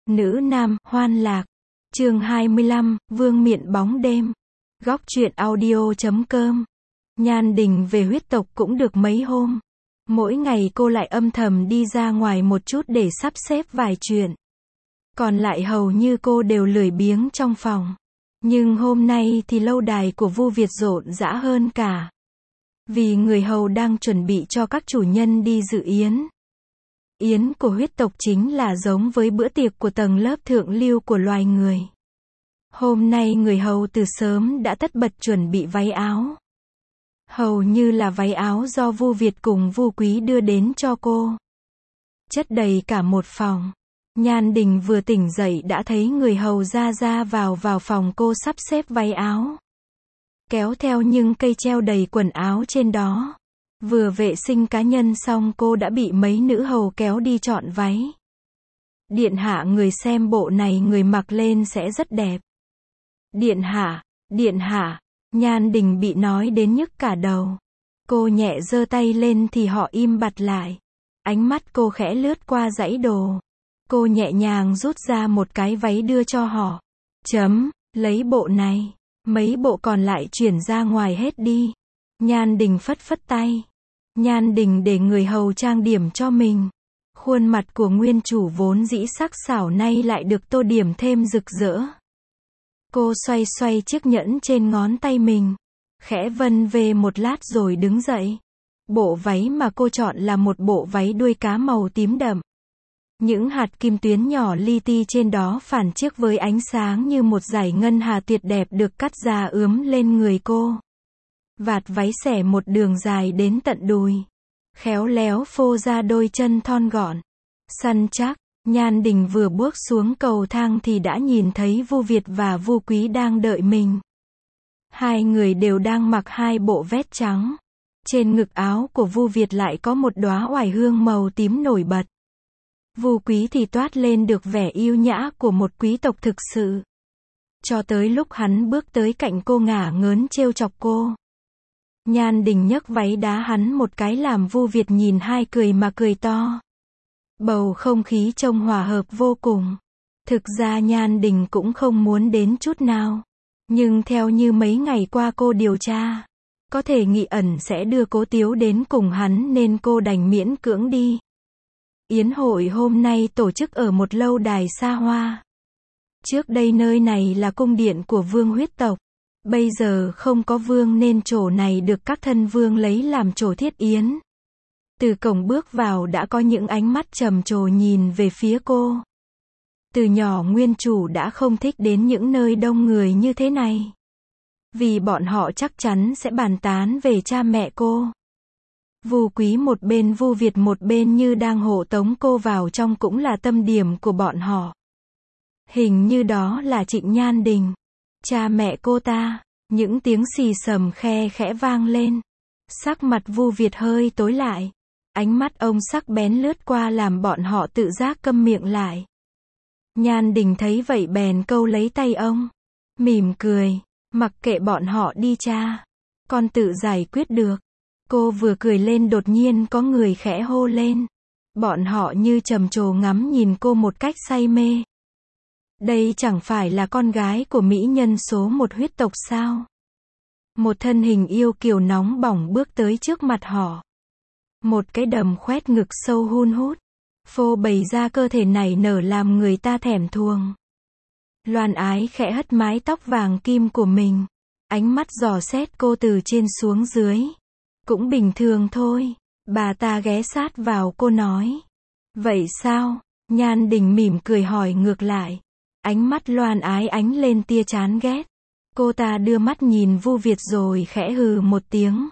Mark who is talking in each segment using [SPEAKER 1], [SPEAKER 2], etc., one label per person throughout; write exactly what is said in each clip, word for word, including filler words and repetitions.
[SPEAKER 1] Nữ nam, hoan lạc. Chương hai mươi lăm, Vương miện bóng đêm. Góc truyện audio chấm com. Nhan Đình về huyết tộc cũng được mấy hôm. Mỗi ngày cô lại âm thầm đi ra ngoài một chút để sắp xếp vài chuyện. Còn lại hầu như cô đều lười biếng trong phòng. Nhưng hôm nay thì lâu đài của Vu Việt rộn rã hơn cả. Vì người hầu đang chuẩn bị cho các chủ nhân đi dự yến. Yến của huyết tộc chính là giống với bữa tiệc của tầng lớp thượng lưu của loài người. Hôm nay người hầu từ sớm đã tất bật chuẩn bị váy áo. Hầu như là váy áo do Vu Việt cùng Vu Quý đưa đến cho cô. Chất đầy cả một phòng. Nhan Đình vừa tỉnh dậy đã thấy người hầu ra ra vào vào phòng cô sắp xếp váy áo. Kéo theo những cây treo đầy quần áo trên đó. Vừa vệ sinh cá nhân xong cô đã bị mấy nữ hầu kéo đi chọn váy. Điện hạ người xem bộ này người mặc lên sẽ rất đẹp. Điện hạ, điện hạ, Nhan Đình bị nói đến nhức cả đầu. Cô nhẹ giơ tay lên thì họ im bặt lại. Ánh mắt cô khẽ lướt qua dãy đồ. Cô nhẹ nhàng rút ra một cái váy đưa cho họ. Chấm, lấy bộ này, mấy bộ còn lại chuyển ra ngoài hết đi. Nhan Đình phất phất tay. Nhan Đình để người hầu trang điểm cho mình. Khuôn mặt của nguyên chủ vốn dĩ sắc sảo nay lại được tô điểm thêm rực rỡ. Cô xoay xoay chiếc nhẫn trên ngón tay mình. Khẽ vân về một lát rồi đứng dậy. Bộ váy mà cô chọn là một bộ váy đuôi cá màu tím đậm. Những hạt kim tuyến nhỏ li ti trên đó phản chiếu với ánh sáng như một dải ngân hà tuyệt đẹp được cắt ra ướm lên người cô. Vạt váy xẻ một đường dài đến tận đùi. Khéo léo phô ra đôi chân thon gọn. Săn chắc. Nhan Đình vừa bước xuống cầu thang thì đã nhìn thấy Vu Việt và Vu Quý đang đợi mình. Hai người đều đang mặc hai bộ vest trắng. Trên ngực áo của Vu Việt lại có một đóa oải hương màu tím nổi bật. Vu Quý thì toát lên được vẻ yêu nhã của một quý tộc thực sự. Cho tới lúc hắn bước tới cạnh cô ngả ngớn trêu chọc cô. Nhan Đình nhấc váy đá hắn một cái làm Vu Việt nhìn hai cười mà cười to. Bầu không khí trông hòa hợp vô cùng. Thực ra Nhan Đình cũng không muốn đến chút nào. Nhưng theo như mấy ngày qua cô điều tra, có thể Nghị Ẩn sẽ đưa Cố Tiếu đến cùng hắn nên cô đành miễn cưỡng đi. Yến hội hôm nay tổ chức ở một lâu đài xa hoa. Trước đây nơi này là cung điện của vương huyết tộc. Bây giờ không có vương nên chỗ này được các thân vương lấy làm chỗ thiết yến. Từ cổng bước vào đã có những ánh mắt trầm trồ nhìn về phía cô. Từ nhỏ nguyên chủ đã không thích đến những nơi đông người như thế này. Vì bọn họ chắc chắn sẽ bàn tán về cha mẹ cô. Vu Quý một bên Vu Việt một bên như đang hộ tống cô vào trong cũng là tâm điểm của bọn họ. Hình như đó là Trịnh Nhan Đình. Cha mẹ cô ta. Những tiếng xì xầm khe khẽ vang lên. Sắc mặt Vu Việt hơi tối lại. Ánh mắt ông sắc bén lướt qua làm bọn họ tự giác câm miệng lại. Nhan Đình thấy vậy bèn câu lấy tay ông. Mỉm cười. Mặc kệ bọn họ đi cha. Con tự giải quyết được. Cô vừa cười lên đột nhiên có người khẽ hô lên. Bọn họ như trầm trồ ngắm nhìn cô một cách say mê. Đây chẳng phải là con gái của mỹ nhân số một huyết tộc sao? Một thân hình yêu kiều nóng bỏng bước tới trước mặt họ. Một cái đầm khoét ngực sâu hun hút. Phô bày ra cơ thể nảy nở làm người ta thèm thuồng. Loan Ái khẽ hất mái tóc vàng kim của mình. Ánh mắt dò xét cô từ trên xuống dưới. Cũng bình thường thôi. Bà ta ghé sát vào cô nói. Vậy sao? Nhan Đình mỉm cười hỏi ngược lại. Ánh mắt Loan Ái ánh lên tia chán ghét. Cô ta đưa mắt nhìn Vu Việt rồi khẽ hừ một tiếng.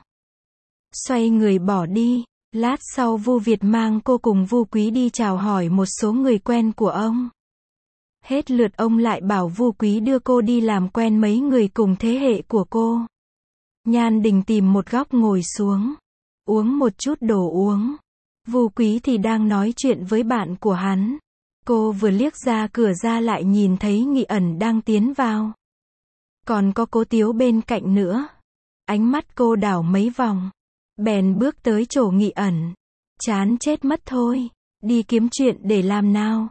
[SPEAKER 1] Xoay người bỏ đi. Lát sau Vu Việt mang cô cùng Vu Quý đi chào hỏi một số người quen của ông. Hết lượt ông lại bảo Vu Quý đưa cô đi làm quen mấy người cùng thế hệ của cô. Nhan Đình tìm một góc ngồi xuống. Uống một chút đồ uống. Vu Quý thì đang nói chuyện với bạn của hắn. Cô vừa liếc ra cửa ra lại nhìn thấy Nghị Ẩn đang tiến vào. Còn có Cố Tiếu bên cạnh nữa. Ánh mắt cô đảo mấy vòng. Bèn bước tới chỗ Nghị Ẩn. Chán chết mất thôi. Đi kiếm chuyện để làm nào.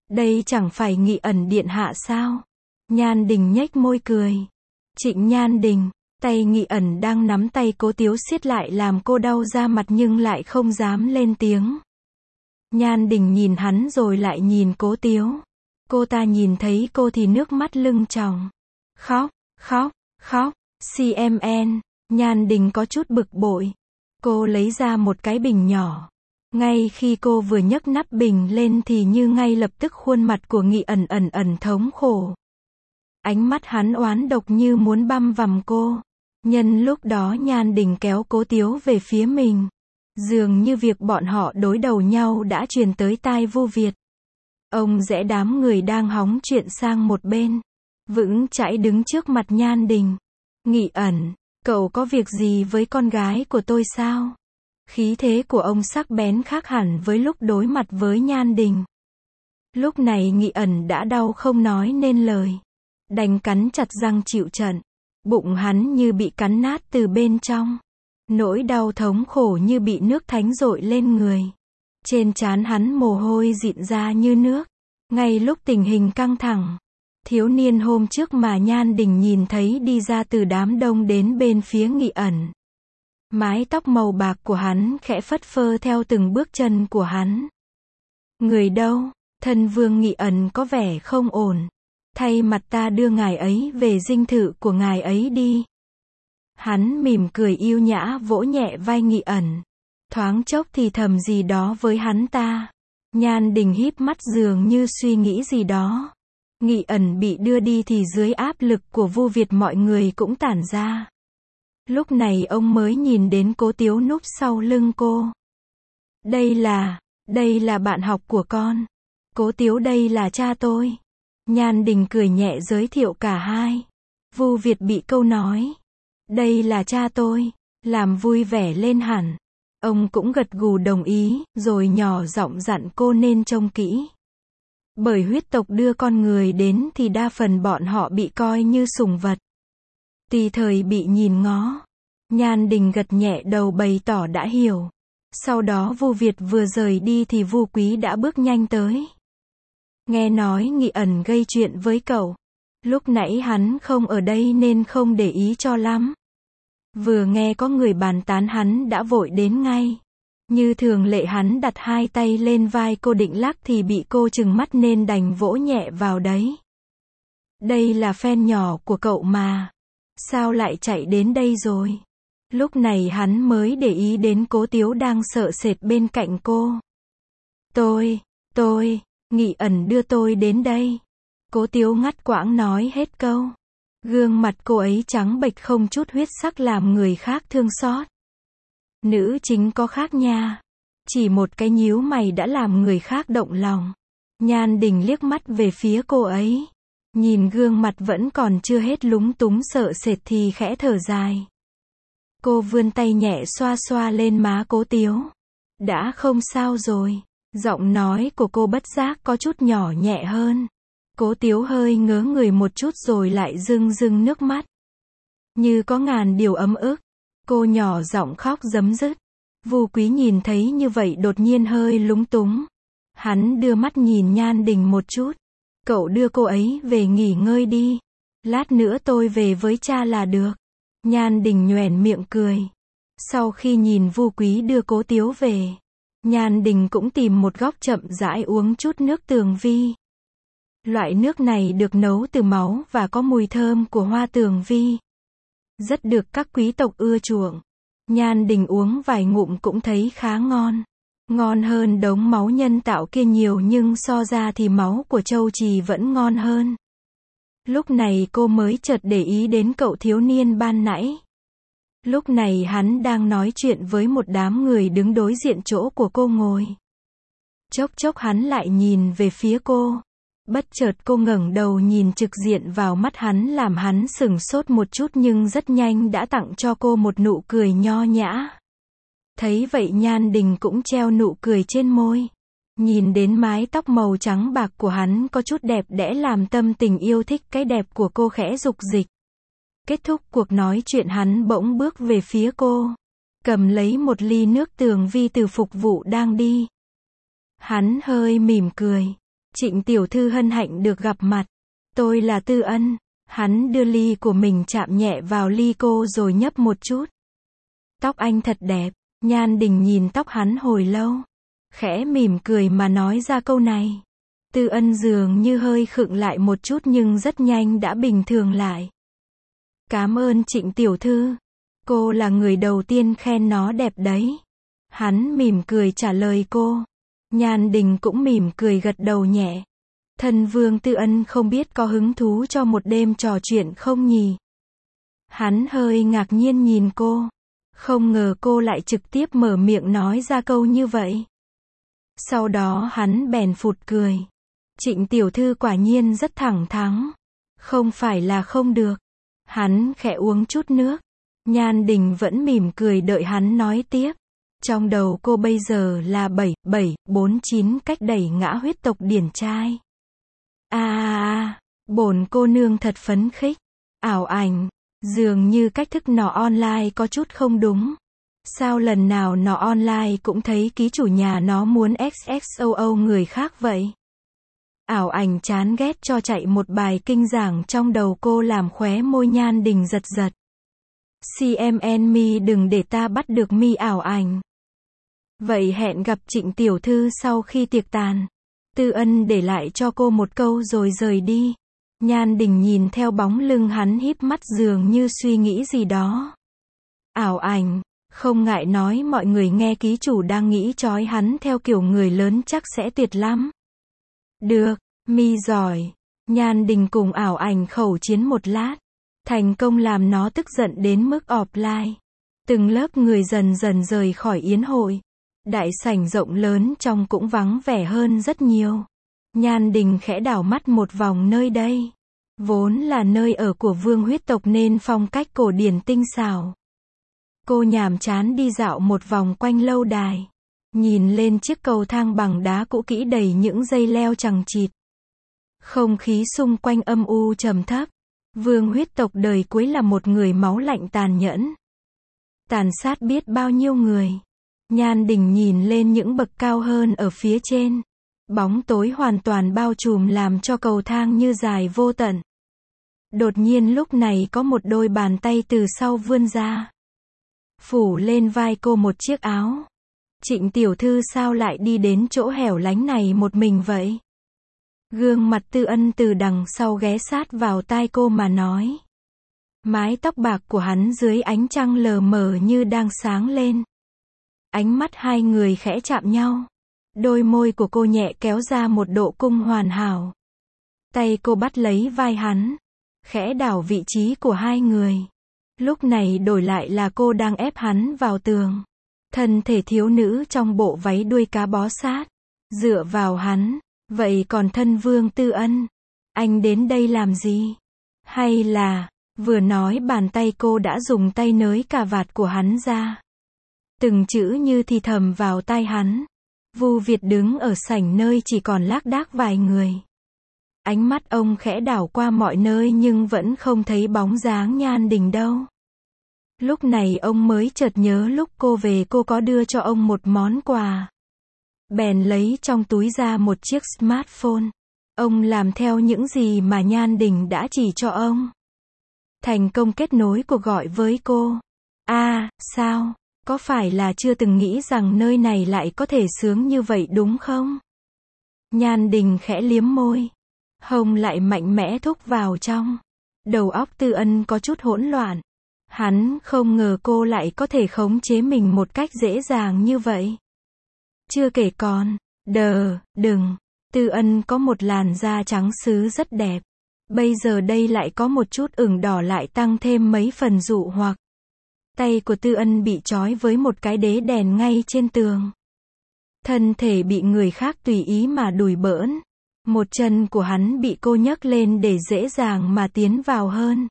[SPEAKER 1] Đây chẳng phải Nghị ẩn điện hạ sao? Nhan Đình nhếch môi cười. Trịnh Nhan Đình, tay Nghị ẩn đang nắm tay Cố Tiếu siết lại làm cô đau da mặt nhưng lại không dám lên tiếng. Nhan Đình nhìn hắn rồi lại nhìn Cố Tiếu. Cô ta nhìn thấy cô thì nước mắt lưng tròng. Khóc, khóc, khóc, xê em en. Nhan Đình có chút bực bội. Cô lấy ra một cái bình nhỏ. Ngay khi cô vừa nhấc nắp bình lên thì như ngay lập tức khuôn mặt của Nghị ẩn ẩn ẩn thống khổ. Ánh mắt hắn oán độc như muốn băm vằm cô. Nhân lúc đó Nhan Đình kéo Cố Tiếu về phía mình. Dường như việc bọn họ đối đầu nhau đã truyền tới tai Vu Việt. Ông rẽ đám người đang hóng chuyện sang một bên. Vững chãi đứng trước mặt Nhan Đình. Nghị ẩn, cậu có việc gì với con gái của tôi sao? Khí thế của ông sắc bén khác hẳn với lúc đối mặt với Nhan Đình. Lúc này Nghị ẩn đã đau không nói nên lời. Đành cắn chặt răng chịu trận. Bụng hắn như bị cắn nát từ bên trong. Nỗi đau thống khổ như bị nước thánh dội lên người. Trên trán hắn mồ hôi dịn ra như nước. Ngay lúc tình hình căng thẳng, thiếu niên hôm trước mà Nhan Đình nhìn thấy đi ra từ đám đông đến bên phía Nghị ẩn. Mái tóc màu bạc của hắn khẽ phất phơ theo từng bước chân của hắn. Người đâu? Thân vương Nghị ẩn có vẻ không ổn. Thay mặt ta đưa ngài ấy về dinh thự của ngài ấy đi. Hắn mỉm cười yêu nhã vỗ nhẹ vai Nghị ẩn. Thoáng chốc thì thầm gì đó với hắn ta. Nhan Đình híp mắt dường như suy nghĩ gì đó. Nghị ẩn bị đưa đi thì dưới áp lực của Vu Việt mọi người cũng tản ra. Lúc này ông mới nhìn đến Cố Tiếu núp sau lưng cô. Đây là, đây là bạn học của con. Cố Tiếu đây là cha tôi. Nhan Đình cười nhẹ giới thiệu cả hai. Vu Việt bị câu nói. Đây là cha tôi. Làm vui vẻ lên hẳn. Ông cũng gật gù đồng ý, rồi nhỏ giọng dặn cô nên trông kỹ. Bởi huyết tộc đưa con người đến thì đa phần bọn họ bị coi như sủng vật. Tùy thời bị nhìn ngó. Nhan Đình gật nhẹ đầu bày tỏ đã hiểu. Sau đó Vu Việt vừa rời đi thì Vu Quý đã bước nhanh tới. Nghe nói Nghị ẩn gây chuyện với cậu. Lúc nãy hắn không ở đây nên không để ý cho lắm. Vừa nghe có người bàn tán hắn đã vội đến ngay. Như thường lệ hắn đặt hai tay lên vai cô định lắc thì bị cô trừng mắt nên đành vỗ nhẹ vào đấy. Đây là fan nhỏ của cậu mà. Sao lại chạy đến đây rồi? Lúc này hắn mới để ý đến Cố Tiếu đang sợ sệt bên cạnh cô. Tôi, tôi, Nghị ẩn đưa tôi đến đây. Cố Tiếu ngắt quãng nói hết câu. Gương mặt cô ấy trắng bệch không chút huyết sắc làm người khác thương xót. Nữ chính có khác nha. Chỉ một cái nhíu mày đã làm người khác động lòng. Nhan Đình liếc mắt về phía cô ấy. Nhìn gương mặt vẫn còn chưa hết lúng túng sợ sệt thì khẽ thở dài. Cô vươn tay nhẹ xoa xoa lên má Cố Tiếu. Đã không sao rồi. Giọng nói của cô bất giác có chút nhỏ nhẹ hơn. Cố Tiếu hơi ngớ người một chút rồi lại rưng rưng nước mắt. Như có ngàn điều ấm ức. Cô nhỏ giọng khóc rấm rứt. Vu Quý nhìn thấy như vậy đột nhiên hơi lúng túng. Hắn đưa mắt nhìn Nhan Đình một chút. Cậu đưa cô ấy về nghỉ ngơi đi. Lát nữa tôi về với cha là được. Nhan Đình nhoẻn miệng cười. Sau khi nhìn Vu Quý đưa Cố Tiếu về, Nhan Đình cũng tìm một góc chậm rãi uống chút nước tường vi. Loại nước này được nấu từ máu và có mùi thơm của hoa tường vi. Rất được các quý tộc ưa chuộng. Nhan Đình uống vài ngụm cũng thấy khá ngon. Ngon hơn đống máu nhân tạo kia nhiều nhưng so ra thì máu của Châu Trì vẫn ngon hơn. Lúc này cô mới chợt để ý đến cậu thiếu niên ban nãy. Lúc này hắn đang nói chuyện với một đám người đứng đối diện chỗ của cô ngồi. Chốc chốc hắn lại nhìn về phía cô. Bất chợt cô ngẩng đầu nhìn trực diện vào mắt hắn làm hắn sửng sốt một chút nhưng rất nhanh đã tặng cho cô một nụ cười nho nhã. Thấy vậy Nhan Đình cũng treo nụ cười trên môi. Nhìn đến mái tóc màu trắng bạc của hắn có chút đẹp đẽ làm tâm tình yêu thích cái đẹp của cô khẽ dục dịch. Kết thúc cuộc nói chuyện hắn bỗng bước về phía cô. Cầm lấy một ly nước tường vi từ phục vụ đang đi. Hắn hơi mỉm cười. Trịnh tiểu thư hân hạnh được gặp mặt. Tôi là Tư Ân. Hắn đưa ly của mình chạm nhẹ vào ly cô rồi nhấp một chút. Tóc anh thật đẹp. Nhan Đình nhìn tóc hắn hồi lâu. Khẽ mỉm cười mà nói ra câu này. Tư Ân dường như hơi khựng lại một chút nhưng rất nhanh đã bình thường lại. Cảm ơn Trịnh tiểu thư. Cô là người đầu tiên khen nó đẹp đấy. Hắn mỉm cười trả lời cô. Nhan Đình cũng mỉm cười gật đầu nhẹ. Thân vương Tư Ân không biết có hứng thú cho một đêm trò chuyện không nhỉ? Hắn hơi ngạc nhiên nhìn cô. Không ngờ cô lại trực tiếp mở miệng nói ra câu như vậy. Sau đó hắn bèn phụt cười. Trịnh tiểu thư quả nhiên rất thẳng thắn. Không phải là không được. Hắn khẽ uống chút nước. Nhan Đình vẫn mỉm cười đợi hắn nói tiếp. Trong đầu cô bây giờ là bảy, bảy, bốn, chín cách đẩy ngã huyết tộc điển trai. À à à, bổn cô nương thật phấn khích. Ảo ảnh, dường như cách thức nọ online có chút không đúng. Sao lần nào nọ online cũng thấy ký chủ nhà nó muốn xxoo người khác vậy? Ảo ảnh chán ghét cho chạy một bài kinh giảng trong đầu cô làm khóe môi Nhan Đình giật giật. xê em en mi đừng để ta bắt được mi ảo ảnh. Vậy hẹn gặp Trịnh tiểu thư sau khi tiệc tàn. Tư Ân để lại cho cô một câu rồi rời đi. Nhan Đình nhìn theo bóng lưng hắn híp mắt dường như suy nghĩ gì đó. Ảo ảnh, không ngại nói mọi người nghe ký chủ đang nghĩ trói hắn theo kiểu người lớn chắc sẽ tuyệt lắm. Được, mi giỏi. Nhan Đình cùng ảo ảnh khẩu chiến một lát. Thành công làm nó tức giận đến mức offline. Từng lớp người dần dần rời khỏi yến hội. Đại sảnh rộng lớn trong cũng vắng vẻ hơn rất nhiều. Nhan Đình khẽ đảo mắt một vòng nơi đây. Vốn là nơi ở của vương huyết tộc nên phong cách cổ điển tinh xảo. Cô nhàm chán đi dạo một vòng quanh lâu đài. Nhìn lên chiếc cầu thang bằng đá cũ kỹ đầy những dây leo chằng chịt. Không khí xung quanh âm u trầm thấp. Vương huyết tộc đời cuối là một người máu lạnh tàn nhẫn. Tàn sát biết bao nhiêu người. Nhan Đình nhìn lên những bậc cao hơn ở phía trên. Bóng tối hoàn toàn bao trùm làm cho cầu thang như dài vô tận. Đột nhiên lúc này có một đôi bàn tay từ sau vươn ra. Phủ lên vai cô một chiếc áo. Trịnh tiểu thư sao lại đi đến chỗ hẻo lánh này một mình vậy? Gương mặt Tư Ân từ đằng sau ghé sát vào tai cô mà nói. Mái tóc bạc của hắn dưới ánh trăng lờ mờ như đang sáng lên. Ánh mắt hai người khẽ chạm nhau. Đôi môi của cô nhẹ kéo ra một độ cung hoàn hảo. Tay cô bắt lấy vai hắn. Khẽ đảo vị trí của hai người. Lúc này đổi lại là cô đang ép hắn vào tường. Thân thể thiếu nữ trong bộ váy đuôi cá bó sát. Dựa vào hắn. Vậy còn thân vương Tư Ân? Anh đến đây làm gì? Hay là, vừa nói bàn tay cô đã dùng tay nới cà vạt của hắn ra. Từng chữ như thì thầm vào tai hắn. Vu Việt đứng ở sảnh nơi chỉ còn lác đác vài người. Ánh mắt ông khẽ đảo qua mọi nơi nhưng vẫn không thấy bóng dáng Nhan Đình đâu. Lúc này ông mới chợt nhớ lúc cô về cô có đưa cho ông một món quà. Bèn lấy trong túi ra một chiếc smartphone. Ông làm theo những gì mà Nhan Đình đã chỉ cho ông. Thành công kết nối cuộc gọi với cô. À, sao? Có phải là chưa từng nghĩ rằng nơi này lại có thể sướng như vậy đúng không? Nhan Đình khẽ liếm môi. Hông lại mạnh mẽ thúc vào trong. Đầu óc Tư Ân có chút hỗn loạn. Hắn không ngờ cô lại có thể khống chế mình một cách dễ dàng như vậy. Chưa kể còn, đờ, đừng. Tư Ân có một làn da trắng sứ rất đẹp. Bây giờ đây lại có một chút ửng đỏ lại tăng thêm mấy phần dụ hoặc. Tay của Tư Ân bị trói với một cái đế đèn ngay trên tường. Thân thể bị người khác tùy ý mà đùi bỡn. Một chân của hắn bị cô nhấc lên để dễ dàng mà tiến vào hơn.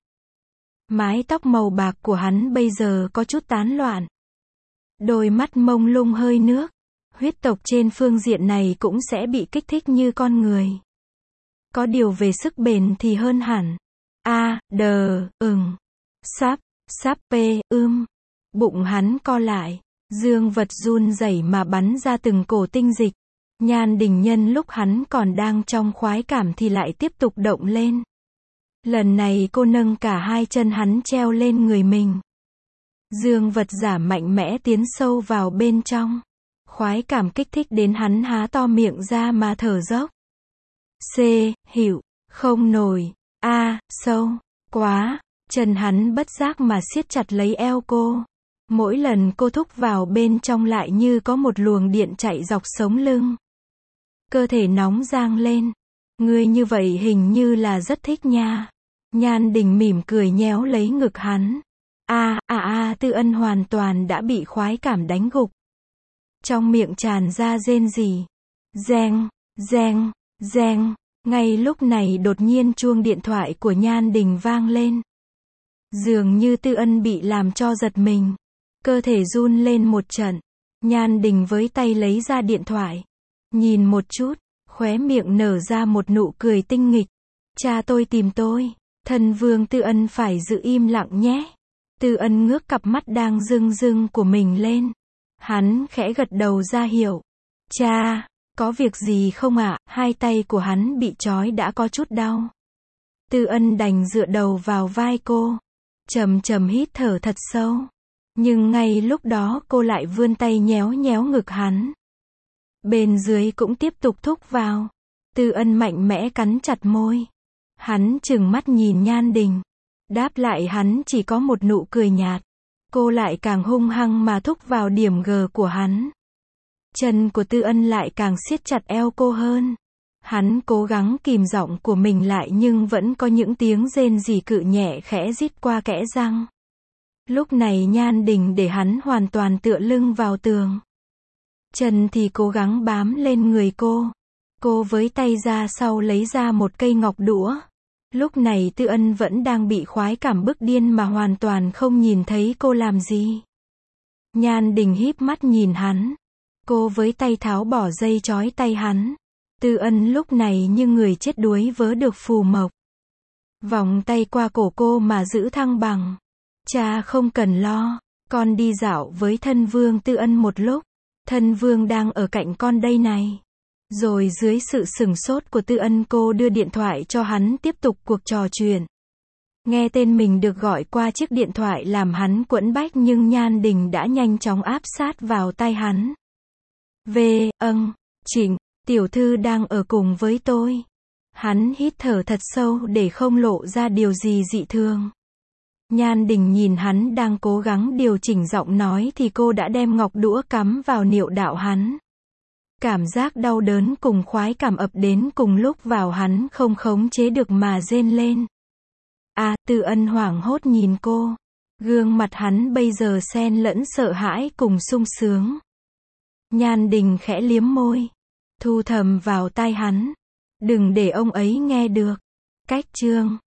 [SPEAKER 1] Mái tóc màu bạc của hắn bây giờ có chút tán loạn. Đôi mắt mông lung hơi nước. Huyết tộc trên phương diện này cũng sẽ bị kích thích như con người. Có điều về sức bền thì hơn hẳn. A, đờ, ừng. Sắp, sắp pê, ưm. Bụng hắn co lại. Dương vật run rẩy mà bắn ra từng cổ tinh dịch. Nhan Đình nhân lúc hắn còn đang trong khoái cảm thì lại tiếp tục động lên. Lần này cô nâng cả hai chân hắn treo lên người mình. Dương vật giả mạnh mẽ tiến sâu vào bên trong. Khoái cảm kích thích đến hắn há to miệng ra mà thở dốc. C. Hiểu. Không nổi. A. Sâu. Quá. Chân hắn bất giác mà siết chặt lấy eo cô. Mỗi lần cô thúc vào bên trong lại như có một luồng điện chạy dọc sống lưng. Cơ thể nóng rang lên. Ngươi như vậy hình như là rất thích nha. Nhan Đình mỉm cười nhéo lấy ngực hắn. A a a Tư Ân hoàn toàn đã bị khoái cảm đánh gục. Trong miệng tràn ra rên rỉ. Reng, reng, reng. Ngay lúc này đột nhiên chuông điện thoại của Nhan Đình vang lên. Dường như Tư Ân bị làm cho giật mình. Cơ thể run lên một trận. Nhan Đình với tay lấy ra điện thoại. Nhìn một chút, khóe miệng nở ra một nụ cười tinh nghịch. Cha tôi tìm tôi. Thân vương Tư Ân phải giữ im lặng nhé. Tư Ân ngước cặp mắt đang rưng rưng của mình lên. Hắn khẽ gật đầu ra hiệu. Cha, có việc gì không ạ? À? Hai tay của hắn bị trói đã có chút đau. Tư Ân đành dựa đầu vào vai cô. Chầm chầm hít thở thật sâu. Nhưng ngay lúc đó cô lại vươn tay nhéo nhéo ngực hắn. Bên dưới cũng tiếp tục thúc vào. Tư Ân mạnh mẽ cắn chặt môi. Hắn trừng mắt nhìn Nhan Đình. Đáp lại hắn chỉ có một nụ cười nhạt. Cô lại càng hung hăng mà thúc vào điểm G của hắn. Chân của Tư Ân lại càng siết chặt eo cô hơn. Hắn cố gắng kìm giọng của mình lại nhưng vẫn có những tiếng rên rỉ cự nhẹ khẽ rít qua kẽ răng. Lúc này Nhan Đình để hắn hoàn toàn tựa lưng vào tường. Chân thì cố gắng bám lên người cô. Cô với tay ra sau lấy ra một cây ngọc đũa. Lúc này Tư Ân vẫn đang bị khoái cảm bức điên mà hoàn toàn không nhìn thấy cô làm gì. Nhan Đình híp mắt nhìn hắn. Cô với tay tháo bỏ dây trói tay hắn. Tư Ân lúc này như người chết đuối vớ được phù mộc. Vòng tay qua cổ cô mà giữ thăng bằng. Cha không cần lo. Con đi dạo với thân vương Tư Ân một lúc. Thân vương đang ở cạnh con đây này. Rồi dưới sự sửng sốt của Tư Ân cô đưa điện thoại cho hắn tiếp tục cuộc trò chuyện. Nghe tên mình được gọi qua chiếc điện thoại làm hắn quẫn bách nhưng Nhan Đình đã nhanh chóng áp sát vào tai hắn. Về, âng, Trịnh, tiểu thư đang ở cùng với tôi. Hắn hít thở thật sâu để không lộ ra điều gì dị thường. Nhan Đình nhìn hắn đang cố gắng điều chỉnh giọng nói thì cô đã đem ngọc đũa cắm vào niệu đạo hắn. Cảm giác đau đớn cùng khoái cảm ập đến cùng lúc vào hắn không khống chế được mà rên lên. À, Tư Ân hoảng hốt nhìn cô. Gương mặt hắn bây giờ xen lẫn sợ hãi cùng sung sướng. Nhan Đình khẽ liếm môi. Thu thầm vào tai hắn. Đừng để ông ấy nghe được. Cách chương